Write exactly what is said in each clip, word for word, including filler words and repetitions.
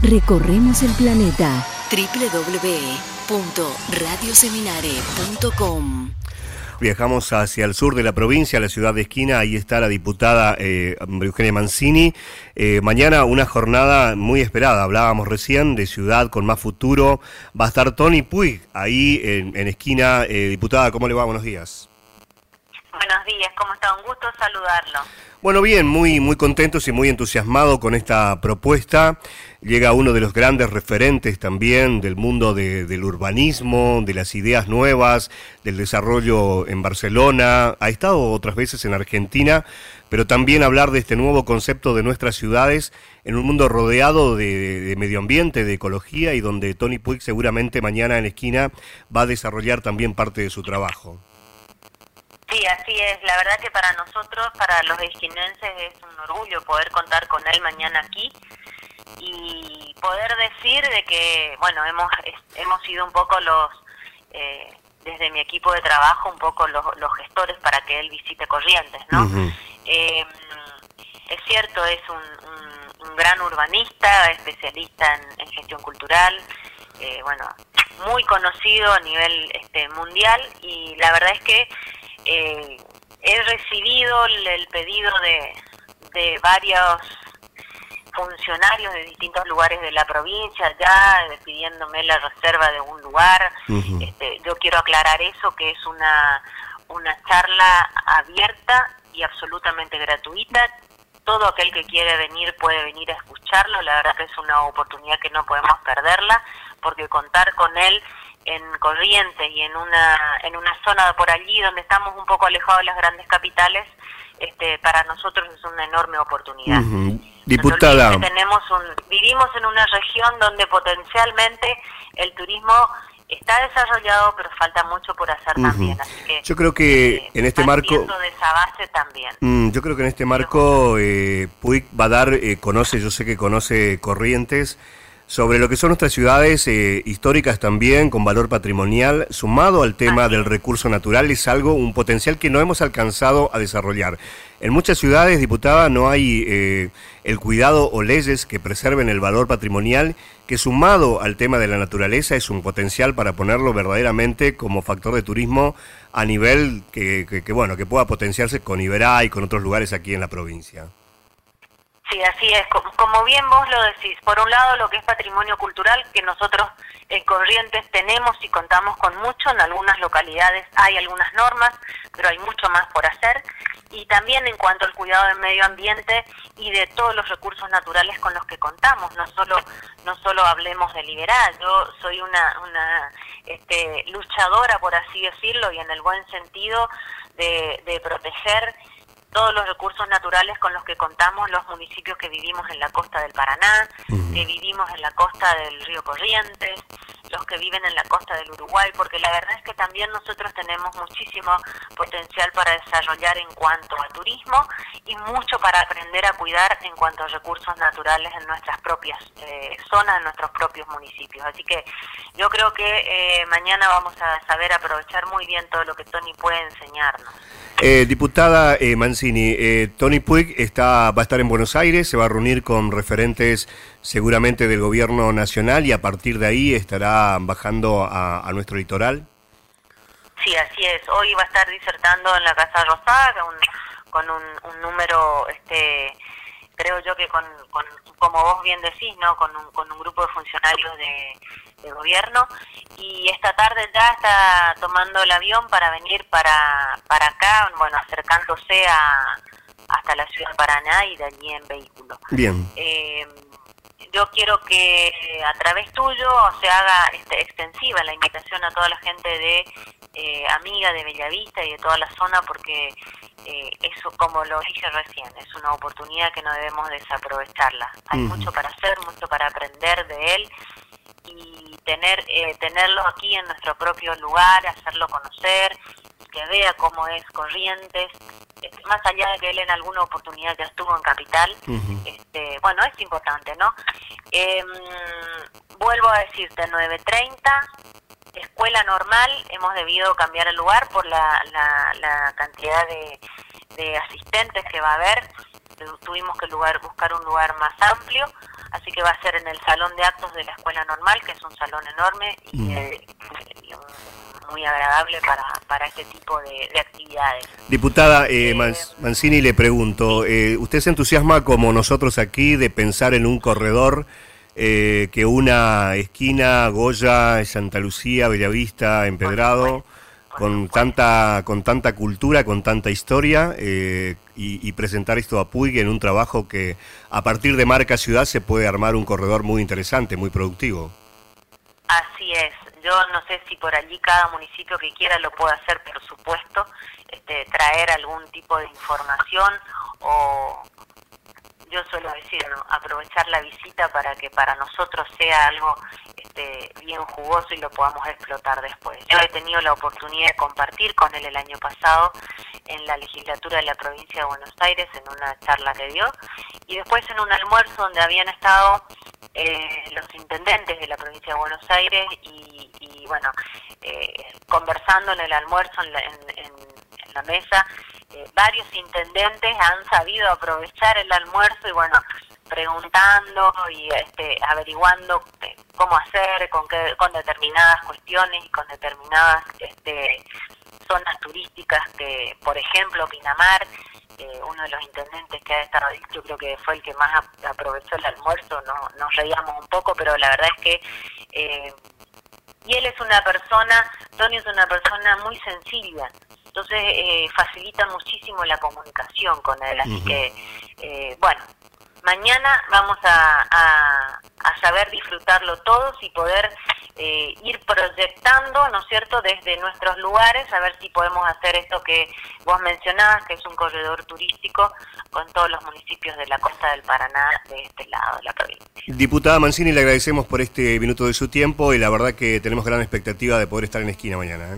Recorremos el planeta. doble u doble u doble u punto radio seminare punto com. Viajamos hacia el sur de la provincia, a la ciudad de Esquina. Ahí está la diputada eh, Eugenia Mancini. Eh, mañana una jornada muy esperada. Hablábamos recién de ciudad con más futuro. Va a estar Tony Puig ahí en, en Esquina. Eh, diputada, ¿cómo le va? Buenos días. Buenos días, ¿cómo está? Un gusto saludarlo. Bueno, bien, muy muy contentos y muy entusiasmados con esta propuesta. Llega uno de los grandes referentes también del mundo de, del urbanismo, de las ideas nuevas, del desarrollo en Barcelona. Ha estado otras veces en Argentina, pero también hablar de este nuevo concepto de nuestras ciudades en un mundo rodeado de, de medio ambiente, de ecología, y donde Tony Puig seguramente mañana en Esquina va a desarrollar también parte de su trabajo. Sí, así es. La verdad que para nosotros, para los esquinenses, es un orgullo poder contar con él mañana aquí y poder decir de que, bueno, hemos hemos sido un poco los, eh, desde mi equipo de trabajo, un poco los, los gestores para que él visite Corrientes, ¿no? Uh-huh. eh, es cierto, es un, un, un gran urbanista, especialista en, en gestión cultural, eh, bueno, muy conocido a nivel este, mundial, y la verdad es que Eh, he recibido el, el pedido de, de varios funcionarios de distintos lugares de la provincia ya pidiéndome la reserva de un lugar. Uh-huh. este, yo quiero aclarar eso, que es una, una charla abierta y absolutamente gratuita. Todo aquel que quiere venir puede venir a escucharlo. La verdad que es una oportunidad que no podemos perderla, porque contar con él en Corrientes y en una en una zona por allí donde estamos un poco alejados de las grandes capitales, este para nosotros es una enorme oportunidad. Uh-huh. Diputada, no tenemos un, vivimos en una región donde potencialmente el turismo está desarrollado, pero falta mucho por hacer uh-huh. también. Así que yo creo que eh, en este marco de esa base también. Mm, yo creo que en este marco eh, Puig va a dar, eh, conoce, yo sé que conoce Corrientes, sobre lo que son nuestras ciudades eh, históricas también, con valor patrimonial, sumado al tema del recurso natural, es algo, un potencial que no hemos alcanzado a desarrollar. En muchas ciudades, diputada, no hay eh, el cuidado o leyes que preserven el valor patrimonial, que sumado al tema de la naturaleza es un potencial para ponerlo verdaderamente como factor de turismo a nivel que, que, que bueno, que pueda potenciarse con Iberá y con otros lugares aquí en la provincia. Sí, así es. Como bien vos lo decís, por un lado lo que es patrimonio cultural, que nosotros en Corrientes tenemos y contamos con mucho, en algunas localidades hay algunas normas, pero hay mucho más por hacer, y también en cuanto al cuidado del medio ambiente y de todos los recursos naturales con los que contamos. No solo no solo hablemos de Liberá. Yo soy una, una este, luchadora, por así decirlo, y en el buen sentido de, de proteger todos los recursos naturales con los que contamos los municipios que vivimos en la costa del Paraná, uh-huh. que vivimos en la costa del río Corrientes, los que viven en la costa del Uruguay, porque la verdad es que también nosotros tenemos muchísimo potencial para desarrollar en cuanto a turismo y mucho para aprender a cuidar en cuanto a recursos naturales en nuestras propias eh, zonas, en nuestros propios municipios. Así que yo creo que eh, mañana vamos a saber aprovechar muy bien todo lo que Tony puede enseñarnos. Eh, diputada eh, Mancini, eh, Tony Puig está, va a estar en Buenos Aires, se va a reunir con referentes seguramente del gobierno nacional y a partir de ahí estará bajando a, a nuestro litoral. Sí, así es. Hoy va a estar disertando en la Casa Rosada un, con un, un número, este, creo yo que con, con, como vos bien decís, ¿no? Con un, con un grupo de funcionarios de, de gobierno, y esta tarde ya está tomando el avión para venir para, para acá, bueno, acercándose a, hasta la ciudad de Paraná y de allí en vehículo. Bien. Eh, yo quiero que a través tuyo se haga este, extensiva la invitación a toda la gente de eh, amiga de Bellavista y de toda la zona, porque eh, eso, como lo dije recién, es una oportunidad que no debemos desaprovecharla. Hay uh-huh. mucho para hacer, mucho para aprender de él, y tener eh, tenerlo aquí en nuestro propio lugar, hacerlo conocer, que vea cómo es Corrientes, este, más allá de que él en alguna oportunidad ya estuvo en Capital, uh-huh. este, bueno, es importante, ¿no? Eh, vuelvo a decirte, nueve treinta, escuela normal, hemos debido cambiar el lugar por la, la, la cantidad de, de asistentes que va a haber, tuvimos que lugar, buscar un lugar más amplio, así que va a ser en el salón de actos de la Escuela Normal, que es un salón enorme y mm. eh, muy agradable para, para este tipo de, de actividades. Diputada eh, eh, Mancini, le pregunto, eh, ¿usted se entusiasma como nosotros aquí de pensar en un corredor eh, que una esquina, Goya, Santa Lucía, Bellavista, Empedrado, con tanta con tanta cultura, con tanta historia, eh, y, y presentar esto a Puig en un trabajo que a partir de marca ciudad se puede armar un corredor muy interesante, muy productivo? Así es. Yo no sé si por allí cada municipio que quiera lo puede hacer, por supuesto, este, traer algún tipo de información o, yo suelo decir, ¿no?, aprovechar la visita para que para nosotros sea algo este, bien jugoso y lo podamos explotar después. Yo he tenido la oportunidad de compartir con él el año pasado en la legislatura de la provincia de Buenos Aires en una charla que dio y después en un almuerzo donde habían estado eh, los intendentes de la provincia de Buenos Aires y, y bueno, eh, conversando en el almuerzo en la, en, en, en la mesa. Eh, varios intendentes han sabido aprovechar el almuerzo y bueno, preguntando y este, averiguando eh, cómo hacer con, qué, con determinadas cuestiones y con determinadas este, zonas turísticas que, por ejemplo, Pinamar, eh, uno de los intendentes que ha estado, yo creo que fue el que más a, aprovechó el almuerzo, no, nos reíamos un poco, pero la verdad es que eh, y él es una persona, Tony es una persona muy sencilla. Entonces eh, facilita muchísimo la comunicación con él, así uh-huh. que, eh, bueno, mañana vamos a, a, a saber disfrutarlo todos y poder eh, ir proyectando, ¿no es cierto?, desde nuestros lugares, a ver si podemos hacer esto que vos mencionabas, que es un corredor turístico con todos los municipios de la costa del Paraná, de este lado de la provincia. Diputada Mancini, le agradecemos por este minuto de su tiempo y la verdad que tenemos gran expectativa de poder estar en esquina mañana, ¿eh?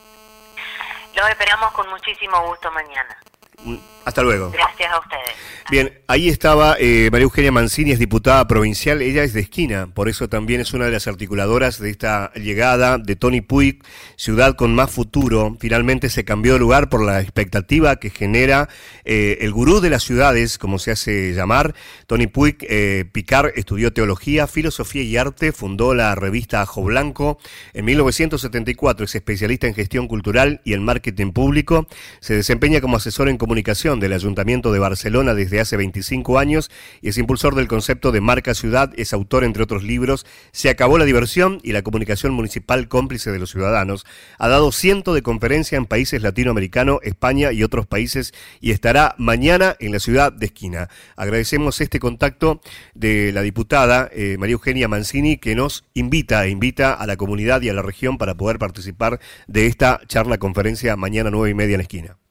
Los esperamos con muchísimo gusto mañana. Hasta luego. Gracias a ustedes. Bien, ahí estaba eh, María Eugenia Mancini, es diputada provincial, ella es de Esquina, por eso también es una de las articuladoras de esta llegada de Tony Puig, ciudad con más futuro. Finalmente se cambió de lugar por la expectativa que genera eh, el gurú de las ciudades, como se hace llamar. Tony Puig eh, Picard estudió teología, filosofía y arte, fundó la revista Ajo Blanco. En mil novecientos setenta y cuatro es especialista en gestión cultural y en marketing público. Se desempeña como asesor en comunicación del Ayuntamiento de Barcelona desde hace veinticinco años y es impulsor del concepto de marca ciudad. Es autor, entre otros libros, Se acabó la diversión y la comunicación municipal cómplice de los ciudadanos. Ha dado cientos de conferencias en países latinoamericanos, España y otros países y estará mañana en la ciudad de Esquina. Agradecemos este contacto de la diputada eh, María Eugenia Mancini, que nos invita e invita a la comunidad y a la región para poder participar de esta charla conferencia mañana nueve y media en Esquina.